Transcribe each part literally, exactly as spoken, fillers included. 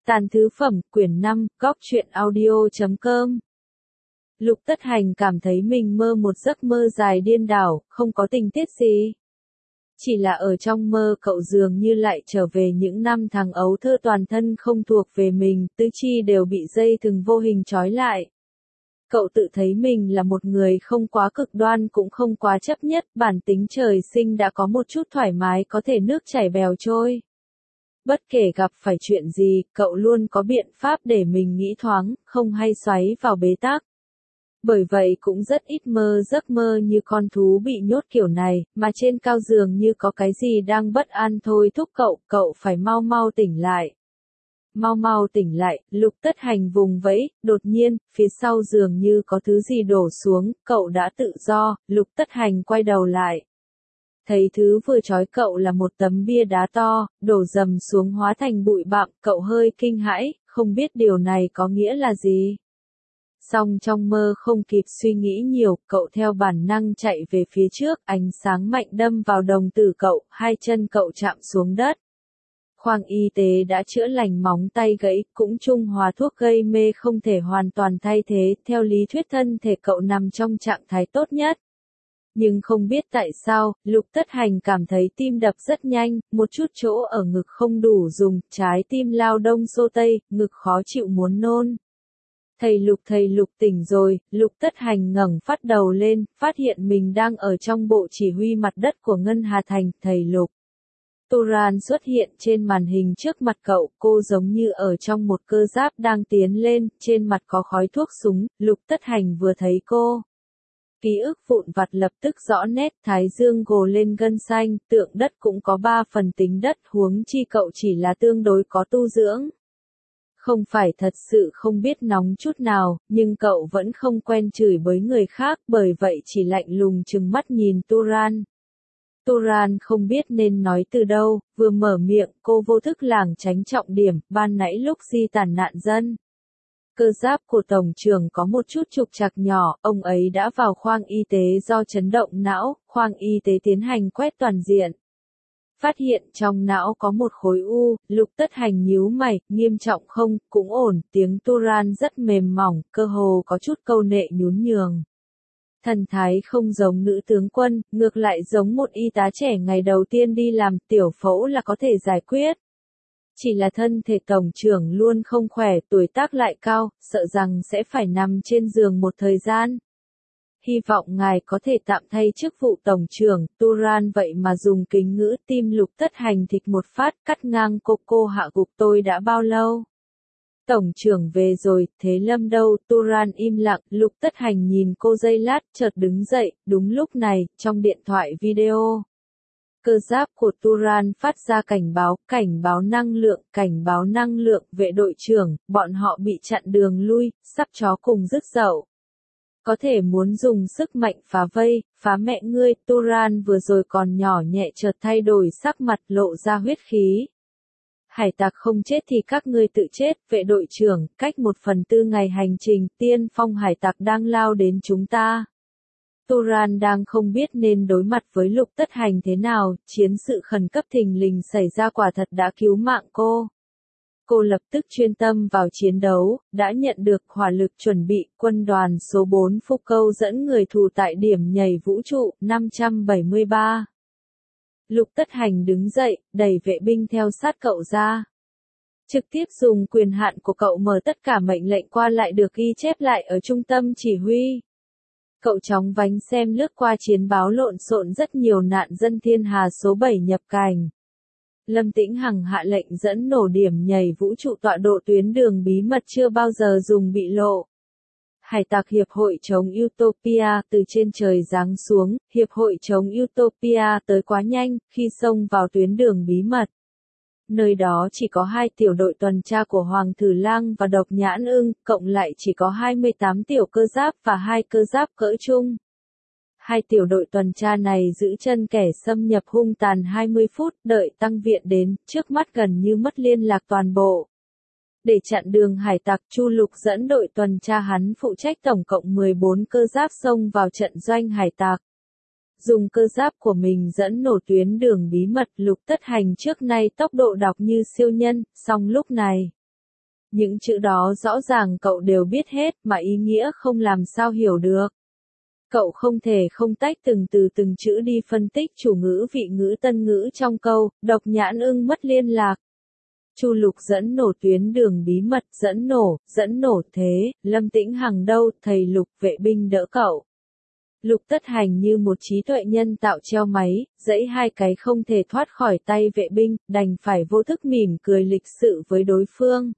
Tàn thứ phẩm, quyển năm, góc truyện audio chấm com. Lục Tất Hành cảm thấy mình mơ một giấc mơ dài điên đảo, không có tình tiết gì. Chỉ là ở trong mơ cậu dường như lại trở về những năm tháng ấu thơ, toàn thân không thuộc về mình, tứ chi đều bị dây thừng vô hình trói lại. Cậu tự thấy mình là một người không quá cực đoan cũng không quá chấp nhất, bản tính trời sinh đã có một chút thoải mái, có thể nước chảy bèo trôi. Bất kể gặp phải chuyện gì, cậu luôn có biện pháp để mình nghĩ thoáng, không hay xoáy vào bế tắc. Bởi vậy cũng rất ít mơ giấc mơ như con thú bị nhốt kiểu này, mà trên cao giường như có cái gì đang bất an thôi thúc cậu, cậu phải mau mau tỉnh lại. Mau mau tỉnh lại, Lục Tất Hành vùng vẫy, đột nhiên, phía sau giường như có thứ gì đổ xuống, cậu đã tự do, Lục Tất Hành quay đầu lại. Thấy thứ vừa trói cậu là một tấm bia đá to, đổ dầm xuống hóa thành bụi bặm, cậu hơi kinh hãi, không biết điều này có nghĩa là gì. Song trong mơ không kịp suy nghĩ nhiều, cậu theo bản năng chạy về phía trước, ánh sáng mạnh đâm vào đồng tử cậu, hai chân cậu chạm xuống đất. Khoang y tế đã chữa lành móng tay gãy, cũng trung hòa thuốc gây mê không thể hoàn toàn thay thế, theo lý thuyết thân thể cậu nằm trong trạng thái tốt nhất. Nhưng không biết tại sao, Lục Tất Hành cảm thấy tim đập rất nhanh, một chút chỗ ở ngực không đủ dùng, trái tim lao đông xô tây, ngực khó chịu muốn nôn. Thầy Lục thầy Lục tỉnh rồi, Lục Tất Hành ngẩng phát đầu lên, phát hiện mình đang ở trong bộ chỉ huy mặt đất của Ngân Hà Thành, thầy Lục. Turan xuất hiện trên màn hình trước mặt cậu, cô giống như ở trong một cơ giáp đang tiến lên, trên mặt có khói thuốc súng, Lục Tất Hành vừa thấy cô. Ký ức vụn vặt lập tức rõ nét, thái dương gồ lên gân xanh, tượng đất cũng có ba phần tính đất, huống chi cậu chỉ là tương đối có tu dưỡng. Không phải thật sự không biết nóng chút nào, nhưng cậu vẫn không quen chửi bới người khác, bởi vậy chỉ lạnh lùng trừng mắt nhìn Turan. Turan không biết nên nói từ đâu, vừa mở miệng, cô vô thức lảng tránh trọng điểm, ban nãy lúc di tản nạn dân. Cơ giáp của tổng trưởng có một chút trục trặc nhỏ, ông ấy đã vào khoang y tế do chấn động não, khoang y tế tiến hành quét toàn diện. Phát hiện trong não có một khối u, Lục Tất Hành nhíu mày, nghiêm trọng không, cũng ổn, tiếng Turan rất mềm mỏng, cơ hồ có chút câu nệ nhún nhường. Thần thái không giống nữ tướng quân, ngược lại giống một y tá trẻ ngày đầu tiên đi làm, tiểu phẫu là có thể giải quyết. Chỉ là thân thể tổng trưởng luôn không khỏe, tuổi tác lại cao, sợ rằng sẽ phải nằm trên giường một thời gian. Hy vọng ngài có thể tạm thay chức vụ tổng trưởng, Turan vậy mà dùng kính ngữ, tim Lục Tất Hành thịch một phát, cắt ngang cô cô hạ gục tôi đã bao lâu. Tổng trưởng về rồi, thế Lâm đâu, Turan im lặng, Lục Tất Hành nhìn cô giây lát, chợt đứng dậy, đúng lúc này, trong điện thoại video. Cơ giáp của Turan phát ra cảnh báo, cảnh báo năng lượng, cảnh báo năng lượng, vệ đội trưởng, bọn họ bị chặn đường lui, sắp chó cùng rứt dậu. Có thể muốn dùng sức mạnh phá vây, phá mẹ ngươi, Turan vừa rồi còn nhỏ nhẹ chợt thay đổi sắc mặt lộ ra huyết khí. Hải tặc không chết thì các ngươi tự chết, vệ đội trưởng, cách một phần tư ngày hành trình, tiên phong hải tặc đang lao đến chúng ta. Turan đang không biết nên đối mặt với Lục Tất Hành thế nào, chiến sự khẩn cấp thình lình xảy ra quả thật đã cứu mạng cô. Cô lập tức chuyên tâm vào chiến đấu, đã nhận được hỏa lực chuẩn bị, quân đoàn số bốn Phúc Câu dẫn người thù tại điểm nhảy vũ trụ, năm trăm bảy mươi ba. Lục Tất Hành đứng dậy, đẩy vệ binh theo sát cậu ra. Trực tiếp dùng quyền hạn của cậu mở tất cả mệnh lệnh qua lại được ghi chép lại ở trung tâm chỉ huy. Cậu chóng vánh xem lướt qua chiến báo lộn xộn rất nhiều nạn dân thiên hà số bảy nhập cảnh. Lâm Tĩnh Hằng hạ lệnh dẫn nổ điểm nhảy vũ trụ tọa độ tuyến đường bí mật chưa bao giờ dùng bị lộ. Hải tặc Hiệp hội chống Utopia từ trên trời giáng xuống, Hiệp hội chống Utopia tới quá nhanh khi xông vào tuyến đường bí mật. Nơi đó chỉ có hai tiểu đội tuần tra của Hoàng Thử Lang và Độc Nhãn Ưng, cộng lại chỉ có hai mươi tám tiểu cơ giáp và hai cơ giáp cỡ trung. Hai tiểu đội tuần tra này giữ chân kẻ xâm nhập hung tàn hai mươi phút, đợi tăng viện đến, trước mắt gần như mất liên lạc toàn bộ. Để chặn đường hải tặc, Chu Lục dẫn đội tuần tra hắn phụ trách tổng cộng mười bốn cơ giáp xông vào trận doanh hải tặc. Dùng cơ giáp của mình dẫn nổ tuyến đường bí mật, Lục Tất Hành trước nay tốc độ đọc như siêu nhân, song lúc này. những chữ đó rõ ràng cậu đều biết hết mà ý nghĩa không làm sao hiểu được. Cậu không thể không tách từng từ từng chữ đi phân tích chủ ngữ vị ngữ tân ngữ trong câu, độc nhãn ưng mất liên lạc. Chu Lục dẫn nổ tuyến đường bí mật, dẫn nổ, dẫn nổ thế, Lâm Tĩnh Hằng đâu, thầy Lục vệ binh đỡ cậu. Lục Tất Hành như một trí tuệ nhân tạo treo máy, dãy hai cái không thể thoát khỏi tay vệ binh, đành phải vô thức mỉm cười lịch sự với đối phương.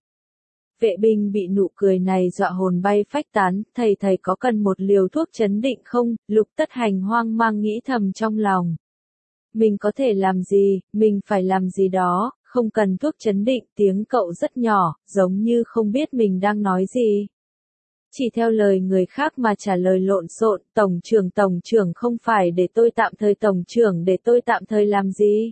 Vệ binh bị nụ cười này dọa hồn bay phách tán, thầy thầy có cần một liều thuốc trấn định không? Lục Tất Hành hoang mang nghĩ thầm trong lòng. Mình có thể làm gì, mình phải làm gì đó, không cần thuốc trấn định, tiếng cậu rất nhỏ, giống như không biết mình đang nói gì. Chỉ theo lời người khác mà trả lời lộn xộn, tổng trưởng tổng trưởng không phải để tôi tạm thời tổng trưởng để tôi tạm thời làm gì.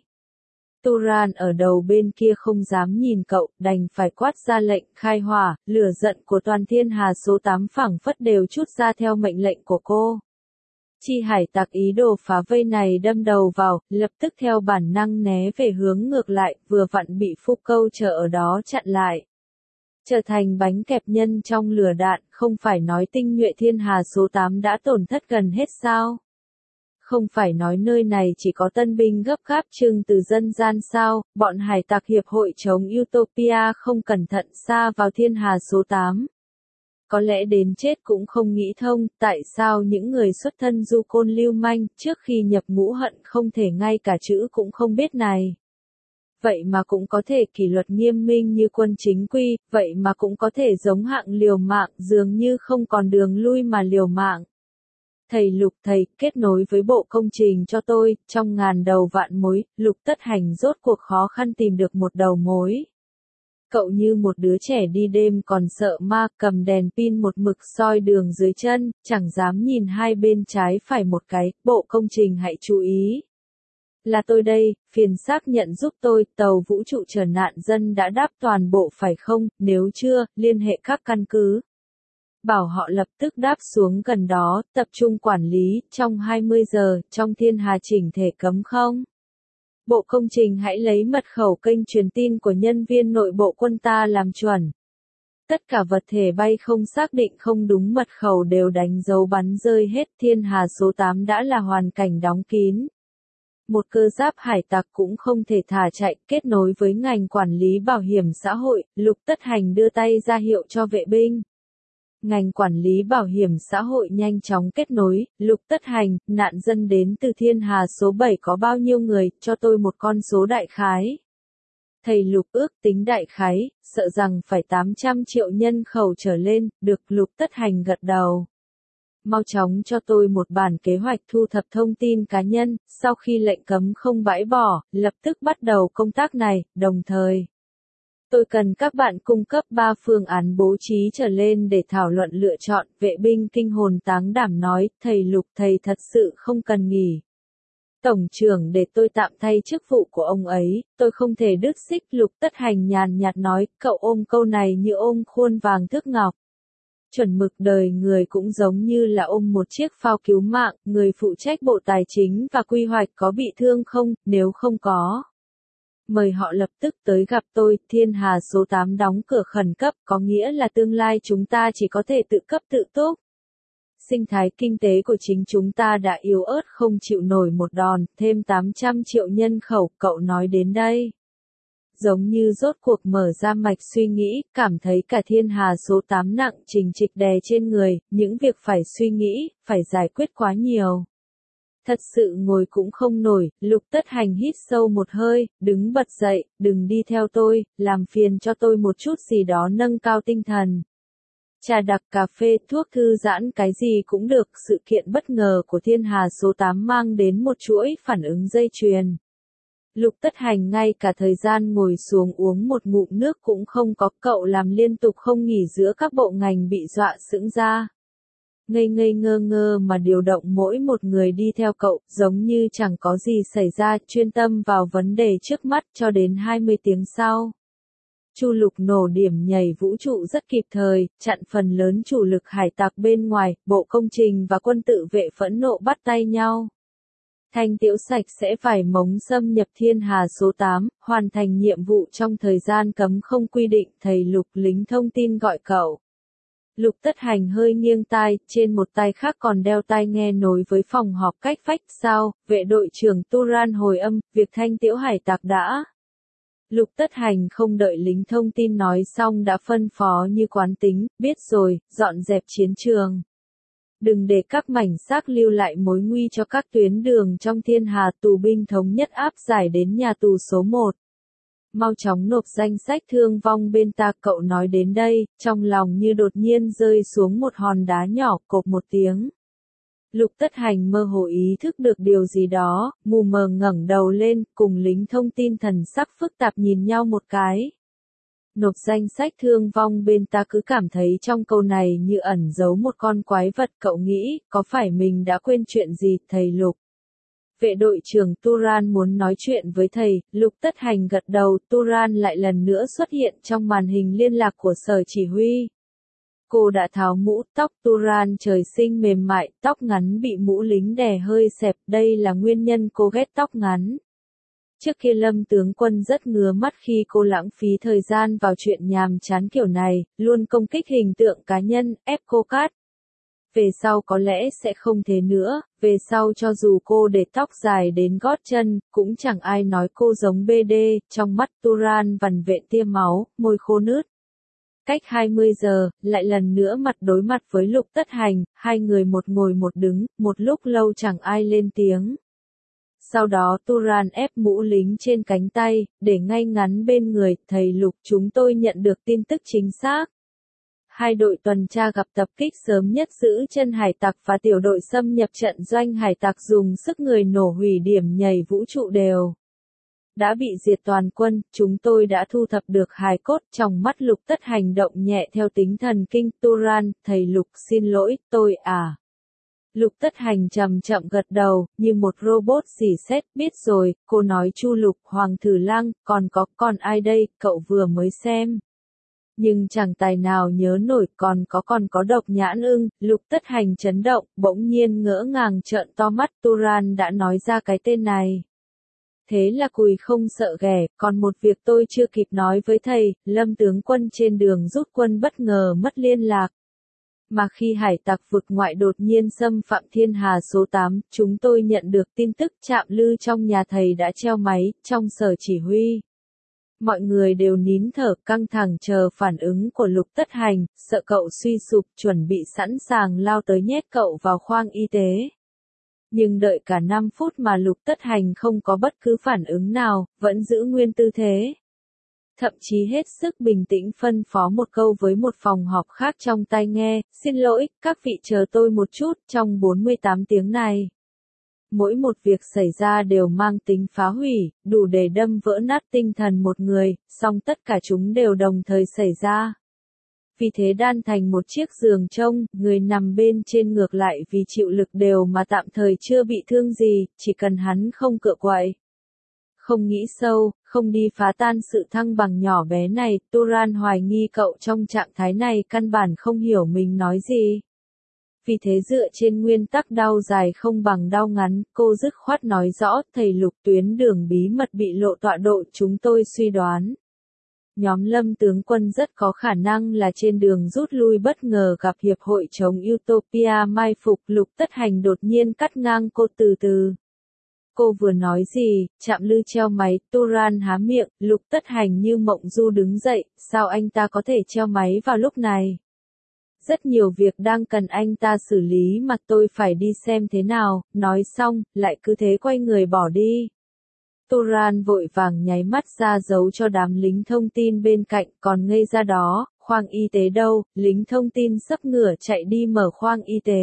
Turan ở đầu bên kia không dám nhìn cậu, đành phải quát ra lệnh khai hỏa, lửa giận của toàn thiên hà số tám phảng phất đều chút ra theo mệnh lệnh của cô. Chi hải tặc ý đồ phá vây này đâm đầu vào, lập tức theo bản năng né về hướng ngược lại, vừa vặn bị Phu Câu chờ ở đó chặn lại. Trở thành bánh kẹp nhân trong lửa đạn, không phải nói tinh nhuệ thiên hà số tám đã tổn thất gần hết sao? Không phải nói nơi này chỉ có tân binh gấp gáp trưng từ dân gian sao, bọn hải tặc hiệp hội chống Utopia không cẩn thận xa vào thiên hà số tám. Có lẽ đến chết cũng không nghĩ thông, tại sao những người xuất thân du côn lưu manh, trước khi nhập ngũ hận không thể ngay cả chữ cũng không biết này. Vậy mà cũng có thể kỷ luật nghiêm minh như quân chính quy, vậy mà cũng có thể giống hạng liều mạng, dường như không còn đường lui mà liều mạng. Thầy Lục thầy, kết nối với bộ công trình cho tôi, trong ngàn đầu vạn mối, Lục Tất Hành rốt cuộc khó khăn tìm được một đầu mối. Cậu như một đứa trẻ đi đêm còn sợ ma, cầm đèn pin một mực soi đường dưới chân, chẳng dám nhìn hai bên trái phải một cái, bộ công trình hãy chú ý. Là tôi đây, phiền xác nhận giúp tôi, tàu vũ trụ chở nạn dân đã đáp toàn bộ phải không, nếu chưa, liên hệ các căn cứ. Bảo họ lập tức đáp xuống gần đó, tập trung quản lý, trong hai mươi giờ, trong thiên hà chỉnh thể cấm không? Bộ công trình hãy lấy mật khẩu kênh truyền tin của nhân viên nội bộ quân ta làm chuẩn. Tất cả vật thể bay không xác định không đúng mật khẩu đều đánh dấu bắn rơi hết, thiên hà số tám đã là hoàn cảnh đóng kín. Một cơ giáp hải tặc cũng không thể thả chạy, kết nối với ngành quản lý bảo hiểm xã hội, Lục Tất Hành đưa tay ra hiệu cho vệ binh. Ngành quản lý bảo hiểm xã hội nhanh chóng kết nối, Lục Tất Hành, nạn dân đến từ thiên hà số bảy có bao nhiêu người, cho tôi một con số đại khái. Thầy Lục ước tính đại khái, sợ rằng phải tám trăm triệu nhân khẩu trở lên, được Lục Tất Hành gật đầu. Mau chóng cho tôi một bản kế hoạch thu thập thông tin cá nhân, sau khi lệnh cấm không bãi bỏ, lập tức bắt đầu công tác này, đồng thời. Tôi cần các bạn cung cấp ba phương án bố trí trở lên để thảo luận lựa chọn, vệ binh kinh hồn táng đảm nói, thầy Lục thầy thật sự không cần nghỉ. Tổng trưởng để tôi tạm thay chức vụ của ông ấy, tôi không thể đứt xích. Lục Tất Hành nhàn nhạt nói, cậu ôm câu này như ôm khuôn vàng thước ngọc. Chuẩn mực đời người cũng giống như là ôm một chiếc phao cứu mạng, người phụ trách bộ tài chính và quy hoạch có bị thương không, nếu không có. Mời họ lập tức tới gặp tôi, thiên hà số tám đóng cửa khẩn cấp, có nghĩa là tương lai chúng ta chỉ có thể tự cấp tự túc. Sinh thái kinh tế của chính chúng ta đã yếu ớt không chịu nổi một đòn, thêm tám trăm triệu nhân khẩu, cậu nói đến đây. Giống như rốt cuộc mở ra mạch suy nghĩ, cảm thấy cả thiên hà số tám nặng trình trịch đè trên người, những việc phải suy nghĩ, phải giải quyết quá nhiều. Thật sự ngồi cũng không nổi, Lục Tất Hành hít sâu một hơi, đứng bật dậy, đừng đi theo tôi, làm phiền cho tôi một chút gì đó nâng cao tinh thần. Trà đặc cà phê thuốc thư giãn cái gì cũng được, sự kiện bất ngờ của thiên hà số tám mang đến một chuỗi phản ứng dây chuyền. Lục Tất Hành ngay cả thời gian ngồi xuống uống một ngụm nước cũng không có, cậu làm liên tục không nghỉ giữa các bộ ngành bị dọa sững ra. Ngây ngây ngơ ngơ mà điều động mỗi một người đi theo cậu, giống như chẳng có gì xảy ra, chuyên tâm vào vấn đề trước mắt cho đến hai mươi tiếng sau. Chu Lục nổ điểm nhảy vũ trụ rất kịp thời, chặn phần lớn chủ lực hải tặc bên ngoài, bộ công trình và quân tự vệ phẫn nộ bắt tay nhau. Thanh Tiễu sạch sẽ vải mống xâm nhập thiên hà số tám, hoàn thành nhiệm vụ trong thời gian cấm không quy định, thầy Lục lính thông tin gọi cậu. Lục Tất Hành hơi nghiêng tai, trên một tay khác còn đeo tai nghe nối với phòng họp cách vách. Sao, vệ đội trưởng Turan hồi âm, việc Thanh Tiễu hải tặc đã. Lục Tất Hành không đợi lính thông tin nói xong đã phân phó như quán tính, biết rồi, dọn dẹp chiến trường. Đừng để các mảnh xác lưu lại mối nguy cho các tuyến đường trong thiên hà, tù binh thống nhất áp giải đến nhà tù số một. Mau chóng nộp danh sách thương vong bên ta. Cậu nói đến đây, trong lòng như đột nhiên rơi xuống một hòn đá nhỏ, cộp một tiếng. Lục Tất Hành mơ hồ ý thức được điều gì đó, mù mờ ngẩng đầu lên, cùng lính thông tin thần sắc phức tạp nhìn nhau một cái. Nộp danh sách thương vong bên ta, cứ cảm thấy trong câu này như ẩn giấu một con quái vật. Cậu nghĩ, có phải mình đã quên chuyện gì, thầy Lục? Vệ đội trưởng Turan muốn nói chuyện với thầy. Lục Tất Hành gật đầu. Turan lại lần nữa xuất hiện trong màn hình liên lạc của sở chỉ huy. Cô đã tháo mũ tóc. Turan trời sinh mềm mại, tóc ngắn bị mũ lính đè hơi xẹp, đây là nguyên nhân cô ghét tóc ngắn. Trước kia Lâm tướng quân rất ngứa mắt khi cô lãng phí thời gian vào chuyện nhàm chán kiểu này, luôn công kích hình tượng cá nhân, ép cô cắt. Về sau có lẽ sẽ không thế nữa, về sau cho dù cô để tóc dài đến gót chân, cũng chẳng ai nói cô giống bê đê. Trong mắt Turan vằn vện tia máu, môi khô nứt. Cách hai mươi giờ, lại lần nữa mặt đối mặt với Lục Tất Hành, hai người một ngồi một đứng, một lúc lâu chẳng ai lên tiếng. Sau đó Turan ép mũ lính trên cánh tay, để ngay ngắn bên người. Thầy Lục, chúng tôi nhận được tin tức chính xác. Hai đội tuần tra gặp tập kích sớm nhất giữ chân hải tặc và tiểu đội xâm nhập trận doanh hải tặc dùng sức người nổ hủy điểm nhảy vũ trụ đều. Đã bị diệt toàn quân, chúng tôi đã thu thập được hài cốt. Trong mắt Lục Tất Hành động nhẹ theo tính thần kinh. Turan, thầy Lục xin lỗi, tôi à. Lục Tất Hành chậm chậm gật đầu, như một robot xỉ sét, biết rồi. Cô nói Chu Lục, Hoàng Thử Lang, còn có, còn ai đây, cậu vừa mới xem. Nhưng chẳng tài nào nhớ nổi. Còn có còn có Độc Nhãn Ưng. Lục Tất Hành chấn động, bỗng nhiên ngỡ ngàng trợn to mắt. Turan đã nói ra cái tên này. Thế là cùi không sợ ghẻ. Còn một việc tôi chưa kịp nói với thầy, Lâm tướng quân trên đường rút quân bất ngờ mất liên lạc. Mà khi hải tặc vực ngoại đột nhiên xâm phạm thiên hà số tám, chúng tôi nhận được tin tức trạm lư trong nhà thầy đã treo máy. Trong sở chỉ huy, mọi người đều nín thở căng thẳng chờ phản ứng của Lục Tất Hành, sợ cậu suy sụp, chuẩn bị sẵn sàng lao tới nhét cậu vào khoang y tế. Nhưng đợi cả năm phút mà Lục Tất Hành không có bất cứ phản ứng nào, vẫn giữ nguyên tư thế. Thậm chí hết sức bình tĩnh phân phó một câu với một phòng họp khác trong tai nghe, xin lỗi, các vị chờ tôi một chút. Trong bốn mươi tám tiếng này, mỗi một việc xảy ra đều mang tính phá hủy, đủ để đâm vỡ nát tinh thần một người, song tất cả chúng đều đồng thời xảy ra. Vì thế đan thành một chiếc giường trông, người nằm bên trên ngược lại vì chịu lực đều mà tạm thời chưa bị thương gì, chỉ cần hắn không cựa quậy. Không nghĩ sâu, không đi phá tan sự thăng bằng nhỏ bé này. Turan hoài nghi cậu trong trạng thái này căn bản không hiểu mình nói gì. Vì thế dựa trên nguyên tắc đau dài không bằng đau ngắn, cô dứt khoát nói rõ, thầy Lục, tuyến đường bí mật bị lộ tọa độ, chúng tôi suy đoán. Nhóm Lâm tướng quân rất có khả năng là trên đường rút lui bất ngờ gặp hiệp hội chống Utopia mai phục. Lục Tất Hành đột nhiên cắt ngang cô từ từ. Cô vừa nói gì, trạm lư treo máy. Turan há miệng. Lục Tất Hành như mộng du đứng dậy, sao anh ta có thể treo máy vào lúc này? Rất nhiều việc đang cần anh ta xử lý mà tôi phải đi xem thế nào. Nói xong, lại cứ thế quay người bỏ đi. Turan vội vàng nháy mắt ra dấu cho đám lính thông tin bên cạnh, còn ngây ra đó, khoang y tế đâu? Lính thông tin sấp ngửa chạy đi mở khoang y tế.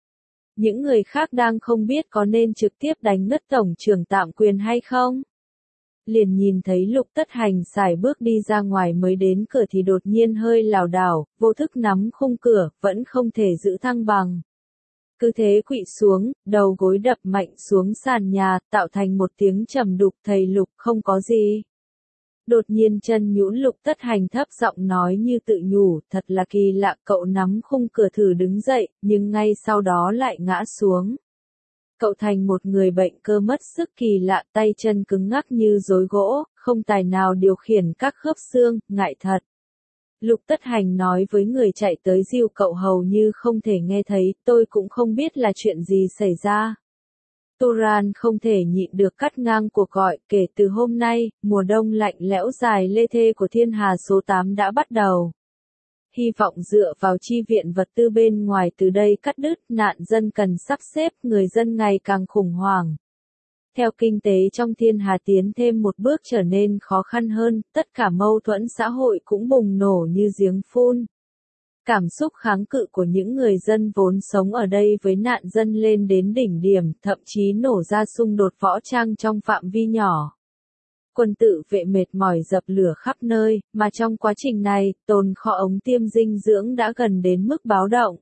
Những người khác đang không biết có nên trực tiếp đánh ngất tổng trưởng tạm quyền hay không. Liền nhìn thấy Lục Tất Hành sải bước đi ra ngoài, mới đến cửa thì đột nhiên hơi lảo đảo, vô thức nắm khung cửa, vẫn không thể giữ thăng bằng. Cứ thế quỵ xuống, đầu gối đập mạnh xuống sàn nhà, tạo thành một tiếng trầm đục. Thầy Lục, không có gì. Đột nhiên chân nhũn, Lục Tất Hành thấp giọng nói như tự nhủ, thật là kỳ lạ. Cậu nắm khung cửa thử đứng dậy, nhưng ngay sau đó lại ngã xuống. cậu thành một người bệnh cơ mất sức kỳ lạ, tay chân cứng ngắc như rối gỗ, không tài nào điều khiển các khớp xương, ngại thật. Lục Tất Hành nói với người chạy tới dìu cậu hầu như không thể nghe thấy, tôi cũng không biết là chuyện gì xảy ra. Turan không thể nhịn được cắt ngang cuộc gọi, kể từ hôm nay, mùa đông lạnh lẽo dài lê thê của thiên hà số tám đã bắt đầu. Hy vọng dựa vào chi viện vật tư bên ngoài từ đây cắt đứt, nạn dân cần sắp xếp, người dân ngày càng khủng hoảng. Theo kinh tế trong thiên hà tiến thêm một bước trở nên khó khăn hơn, tất cả mâu thuẫn xã hội cũng bùng nổ như giếng phun. Cảm xúc kháng cự của những người dân vốn sống ở đây với nạn dân lên đến đỉnh điểm, thậm chí nổ ra xung đột võ trang trong phạm vi nhỏ. Quân tự vệ mệt mỏi dập lửa khắp nơi, mà trong quá trình này, tồn kho ống tiêm dinh dưỡng đã gần đến mức báo động.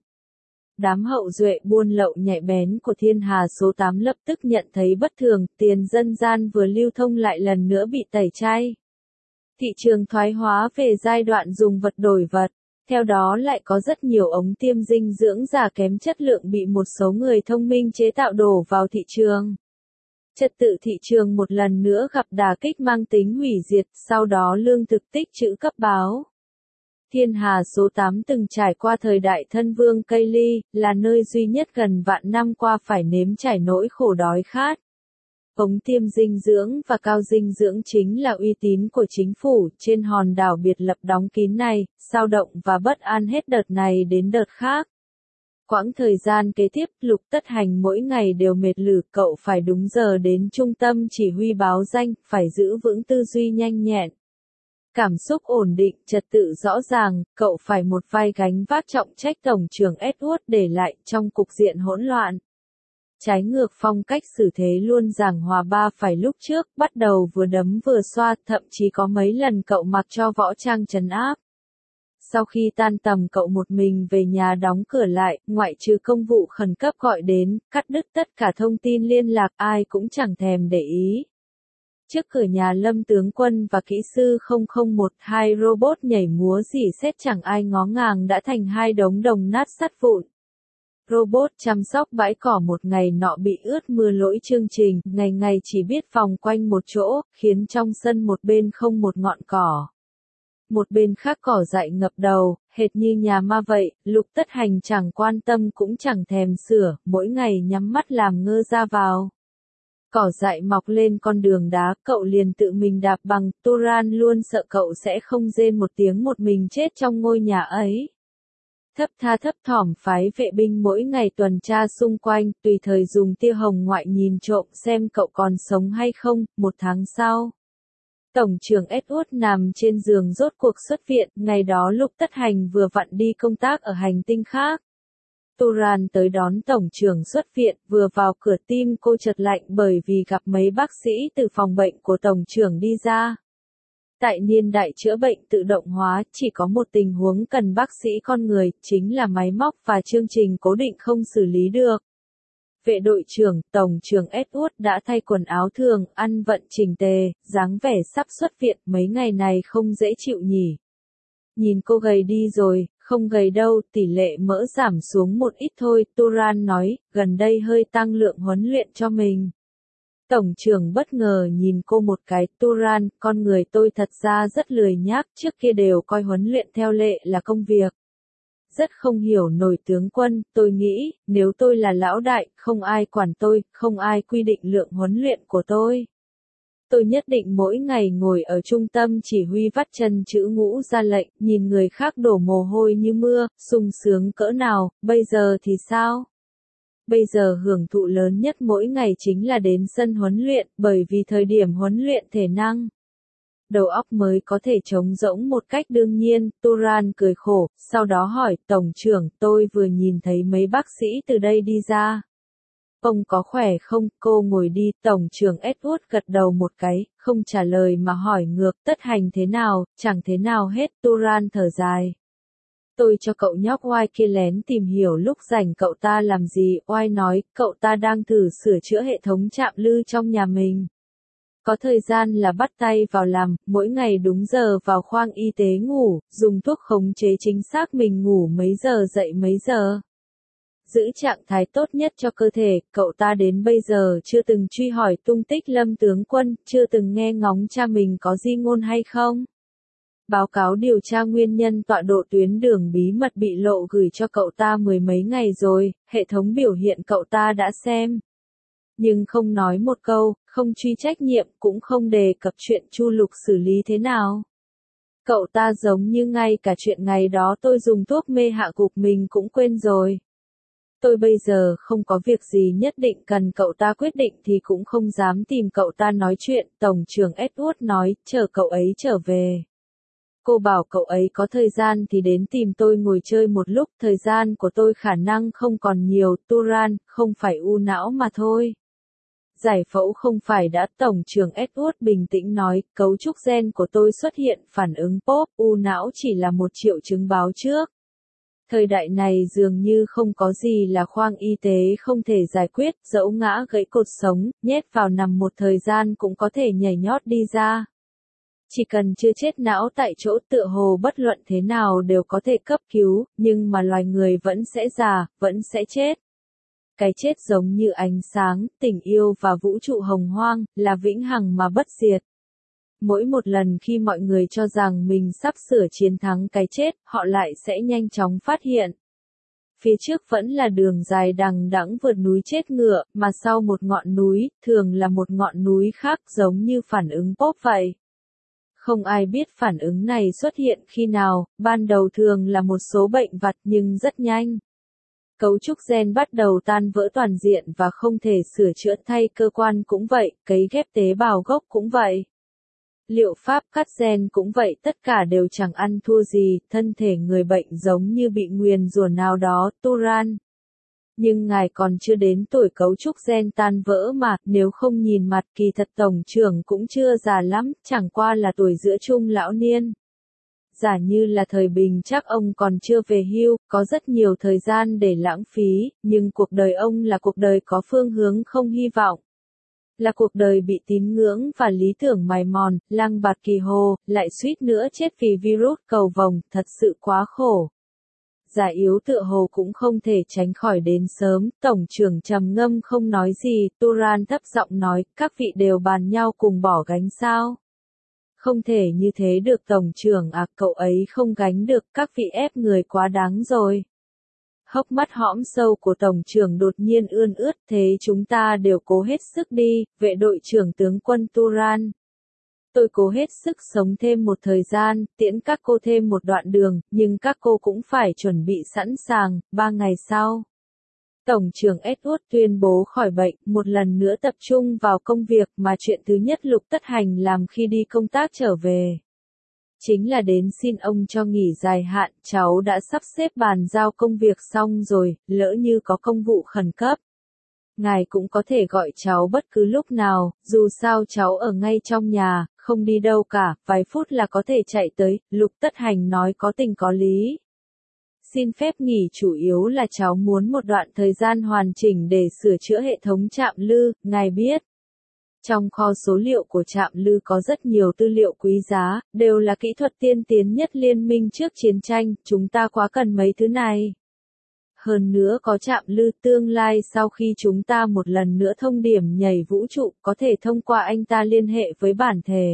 Đám hậu duệ buôn lậu nhạy bén của thiên hà số tám lập tức nhận thấy bất thường, tiền dân gian vừa lưu thông lại lần nữa bị tẩy chay. Thị trường thoái hóa về giai đoạn dùng vật đổi vật. Theo đó lại có rất nhiều ống tiêm dinh dưỡng giả kém chất lượng bị một số người thông minh chế tạo đổ vào thị trường. Trật tự thị trường một lần nữa gặp đả kích mang tính hủy diệt, sau đó lương thực tích trữ cấp báo. Thiên hà số tám từng trải qua thời đại thân vương cây ly, là nơi duy nhất gần vạn năm qua phải nếm trải nỗi khổ đói khát. Ống tiêm dinh dưỡng và cao dinh dưỡng chính là uy tín của chính phủ trên hòn đảo biệt lập đóng kín này, xao động và bất an hết đợt này đến đợt khác. Quãng thời gian kế tiếp, Lục Tất Hành mỗi ngày đều mệt lử, cậu phải đúng giờ đến trung tâm chỉ huy báo danh, phải giữ vững tư duy nhanh nhẹn. Cảm xúc ổn định, trật tự rõ ràng, cậu phải một vai gánh vác trọng trách tổng trưởng Edward để lại trong cục diện hỗn loạn. Trái ngược phong cách xử thế luôn giảng hòa ba phải lúc trước, bắt đầu vừa đấm vừa xoa, thậm chí có mấy lần cậu mặc cho võ trang trấn áp. Sau khi tan tầm cậu một mình về nhà đóng cửa lại, ngoại trừ công vụ khẩn cấp gọi đến, cắt đứt tất cả thông tin liên lạc, ai cũng chẳng thèm để ý. Trước cửa nhà Lâm tướng quân và kỹ sư không không một, hai robot nhảy múa rỉ sét chẳng ai ngó ngàng đã thành hai đống đồng nát sắt vụn. Robot chăm sóc bãi cỏ một ngày nọ bị ướt mưa lỗi chương trình, ngày ngày chỉ biết vòng quanh một chỗ, khiến trong sân một bên không một ngọn cỏ. Một bên khác cỏ dại ngập đầu, hệt như nhà ma vậy, Lục Tất Hành chẳng quan tâm cũng chẳng thèm sửa, mỗi ngày nhắm mắt làm ngơ ra vào. Cỏ dại mọc lên con đường đá, cậu liền tự mình đạp bằng, Turan luôn sợ cậu sẽ không rên một tiếng một mình chết trong ngôi nhà ấy. Thấp tha thấp thỏm phái vệ binh mỗi ngày tuần tra xung quanh, tùy thời dùng tia hồng ngoại nhìn trộm xem cậu còn sống hay không. Một tháng sau, Tổng trưởng Edward nằm trên giường rốt cuộc xuất viện, ngày đó Lục Tất Hành vừa vặn đi công tác ở hành tinh khác. Turan tới đón Tổng trưởng xuất viện, vừa vào cửa tim cô chợt lạnh bởi vì gặp mấy bác sĩ từ phòng bệnh của Tổng trưởng đi ra. Tại niên đại chữa bệnh tự động hóa, chỉ có một tình huống cần bác sĩ con người, chính là máy móc và chương trình cố định không xử lý được. Vệ đội trưởng, Tổng trưởng Edward đã thay quần áo thường, ăn vận chỉnh tề, dáng vẻ sắp xuất viện, mấy ngày này không dễ chịu nhỉ. Nhìn cô gầy đi rồi, không gầy đâu, tỷ lệ mỡ giảm xuống một ít thôi, Turan nói, gần đây hơi tăng lượng huấn luyện cho mình. Tổng trưởng bất ngờ nhìn cô một cái, Turan, con người tôi thật ra rất lười nhác, trước kia đều coi huấn luyện theo lệ là công việc. Rất không hiểu nổi tướng quân, tôi nghĩ, nếu tôi là lão đại, không ai quản tôi, không ai quy định lượng huấn luyện của tôi. Tôi nhất định mỗi ngày ngồi ở trung tâm chỉ huy vắt chân chữ ngũ ra lệnh, nhìn người khác đổ mồ hôi như mưa, sung sướng cỡ nào, bây giờ thì sao? Bây giờ hưởng thụ lớn nhất mỗi ngày chính là đến sân huấn luyện, bởi vì thời điểm huấn luyện thể năng. Đầu óc mới có thể trống rỗng một cách đương nhiên, Turan cười khổ, sau đó hỏi, Tổng trưởng, tôi vừa nhìn thấy mấy bác sĩ từ đây đi ra. Ông có khỏe không, cô ngồi đi, Tổng trưởng Edward gật đầu một cái, không trả lời mà hỏi ngược, Tất Hành thế nào, chẳng thế nào hết, Turan thở dài. Tôi cho cậu nhóc oai kia lén tìm hiểu lúc rảnh cậu ta làm gì, oai nói, cậu ta đang thử sửa chữa hệ thống trạm lư trong nhà mình. Có thời gian là bắt tay vào làm, mỗi ngày đúng giờ vào khoang y tế ngủ, dùng thuốc khống chế chính xác mình ngủ mấy giờ dậy mấy giờ. giữ trạng thái tốt nhất cho cơ thể, cậu ta đến bây giờ chưa từng truy hỏi tung tích Lâm tướng quân, chưa từng nghe ngóng cha mình có di ngôn hay không. Báo cáo điều tra nguyên nhân tọa độ tuyến đường bí mật bị lộ gửi cho cậu ta mười mấy ngày rồi, hệ thống biểu hiện cậu ta đã xem. Nhưng không nói một câu, không truy trách nhiệm, cũng không đề cập chuyện Chu Lục xử lý thế nào. Cậu ta giống như ngay cả chuyện ngày đó tôi dùng thuốc mê hạ gục mình cũng quên rồi. Tôi bây giờ không có việc gì nhất định cần cậu ta quyết định thì cũng không dám tìm cậu ta nói chuyện, Tổng trưởng Edward nói, chờ cậu ấy trở về. Cô bảo cậu ấy có thời gian thì đến tìm tôi ngồi chơi một lúc, thời gian của tôi khả năng không còn nhiều, Turan, không phải u não mà thôi. Giải phẫu không phải đã, Tổng trưởng Edward bình tĩnh nói, cấu trúc gen của tôi xuất hiện phản ứng pop, u não chỉ là một triệu chứng báo trước. Thời đại này dường như không có gì là khoang y tế không thể giải quyết, dẫu ngã gãy cột sống, nhét vào nằm một thời gian cũng có thể nhảy nhót đi ra. Chỉ cần chưa chết não tại chỗ tựa hồ bất luận thế nào đều có thể cấp cứu, nhưng mà loài người vẫn sẽ già, vẫn sẽ chết. Cái chết giống như ánh sáng, tình yêu và vũ trụ hồng hoang, là vĩnh hằng mà bất diệt. Mỗi một lần khi mọi người cho rằng mình sắp sửa chiến thắng cái chết, họ lại sẽ nhanh chóng phát hiện. Phía trước vẫn là đường dài đằng đẵng vượt núi chết ngựa, mà sau một ngọn núi, thường là một ngọn núi khác giống như phản ứng pop vậy. Không ai biết phản ứng này xuất hiện khi nào, ban đầu thường là một số bệnh vặt nhưng rất nhanh. Cấu trúc gen bắt đầu tan vỡ toàn diện và không thể sửa chữa, thay cơ quan cũng vậy, cấy ghép tế bào gốc cũng vậy. Liệu pháp cắt gen cũng vậy, tất cả đều chẳng ăn thua gì, thân thể người bệnh giống như bị nguyền rủa nào đó, Turan. Nhưng ngài còn chưa đến tuổi cấu trúc gen tan vỡ mà, nếu không nhìn mặt kỳ thật Tổng trưởng cũng chưa già lắm, chẳng qua là tuổi giữa trung lão niên. Giả như là thời bình chắc ông còn chưa về hưu, có rất nhiều thời gian để lãng phí, nhưng cuộc đời ông là cuộc đời có phương hướng không hy vọng. Là cuộc đời bị tín ngưỡng và lý tưởng mài mòn, lang bạt kỳ hồ, lại suýt nữa chết vì virus cầu vồng, thật sự quá khổ. Già yếu tựa hồ cũng không thể tránh khỏi đến sớm, Tổng trưởng trầm ngâm không nói gì, Turan thấp giọng nói, các vị đều bàn nhau cùng bỏ gánh sao? Không thể như thế được Tổng trưởng à, cậu ấy không gánh được, các vị ép người quá đáng rồi. Hốc mắt hõm sâu của Tổng trưởng đột nhiên ươn ướt, thế chúng ta đều cố hết sức đi, vệ đội trưởng tướng quân Turan. Tôi cố hết sức sống thêm một thời gian, tiễn các cô thêm một đoạn đường, nhưng các cô cũng phải chuẩn bị sẵn sàng, ba ngày sau. Tổng trưởng Edward tuyên bố khỏi bệnh, một lần nữa tập trung vào công việc mà chuyện thứ nhất Lục Tất Hành làm khi đi công tác trở về. Chính là đến xin ông cho nghỉ dài hạn, cháu đã sắp xếp bàn giao công việc xong rồi, lỡ như có công vụ khẩn cấp. Ngài cũng có thể gọi cháu bất cứ lúc nào, dù sao cháu ở ngay trong nhà, không đi đâu cả, vài phút là có thể chạy tới, Lục Tất Hành nói có tình có lý. Xin phép nghỉ chủ yếu là cháu muốn một đoạn thời gian hoàn chỉnh để sửa chữa hệ thống trạm lư, ngài biết. Trong kho số liệu của trạm lư có rất nhiều tư liệu quý giá, đều là kỹ thuật tiên tiến nhất liên minh trước chiến tranh, chúng ta quá cần mấy thứ này. Hơn nữa có trạm lư tương lai sau khi chúng ta một lần nữa thông điểm nhảy vũ trụ, có thể thông qua anh ta liên hệ với bản thể.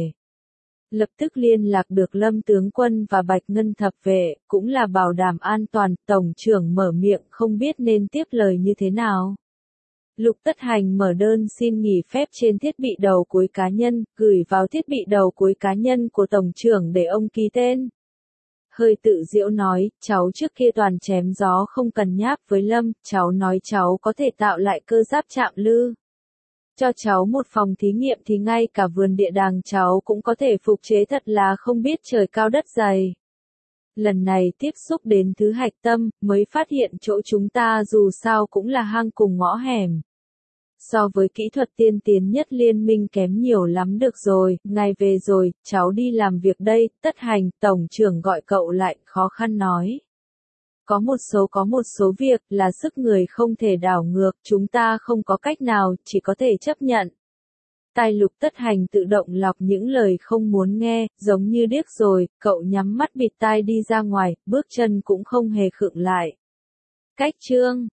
Lập tức liên lạc được Lâm tướng quân và Bạch Ngân thập vệ, cũng là bảo đảm an toàn, Tổng trưởng mở miệng không biết nên tiếp lời như thế nào. Lục Tất Hành mở đơn xin nghỉ phép trên thiết bị đầu cuối cá nhân, gửi vào thiết bị đầu cuối cá nhân của Tổng trưởng để ông ký tên. Hơi tự giễu nói, cháu trước kia toàn chém gió không cần nháp với Lâm, cháu nói cháu có thể tạo lại cơ giáp trạm lư. Cho cháu một phòng thí nghiệm thì ngay cả vườn địa đàng cháu cũng có thể phục chế, thật là không biết trời cao đất dày. Lần này tiếp xúc đến thứ hạch tâm, mới phát hiện chỗ chúng ta dù sao cũng là hang cùng ngõ hẻm. So với kỹ thuật tiên tiến nhất liên minh kém nhiều lắm, được rồi, ngài về rồi, cháu đi làm việc đây, Tất Hành, Tổng trưởng gọi cậu lại, khó khăn nói. Có một số có một số việc là sức người không thể đảo ngược, chúng ta không có cách nào, chỉ có thể chấp nhận. Tai Lục Tất Hành tự động lọc những lời không muốn nghe, giống như điếc rồi, cậu nhắm mắt bịt tai đi ra ngoài, bước chân cũng không hề khựng lại. Cách chương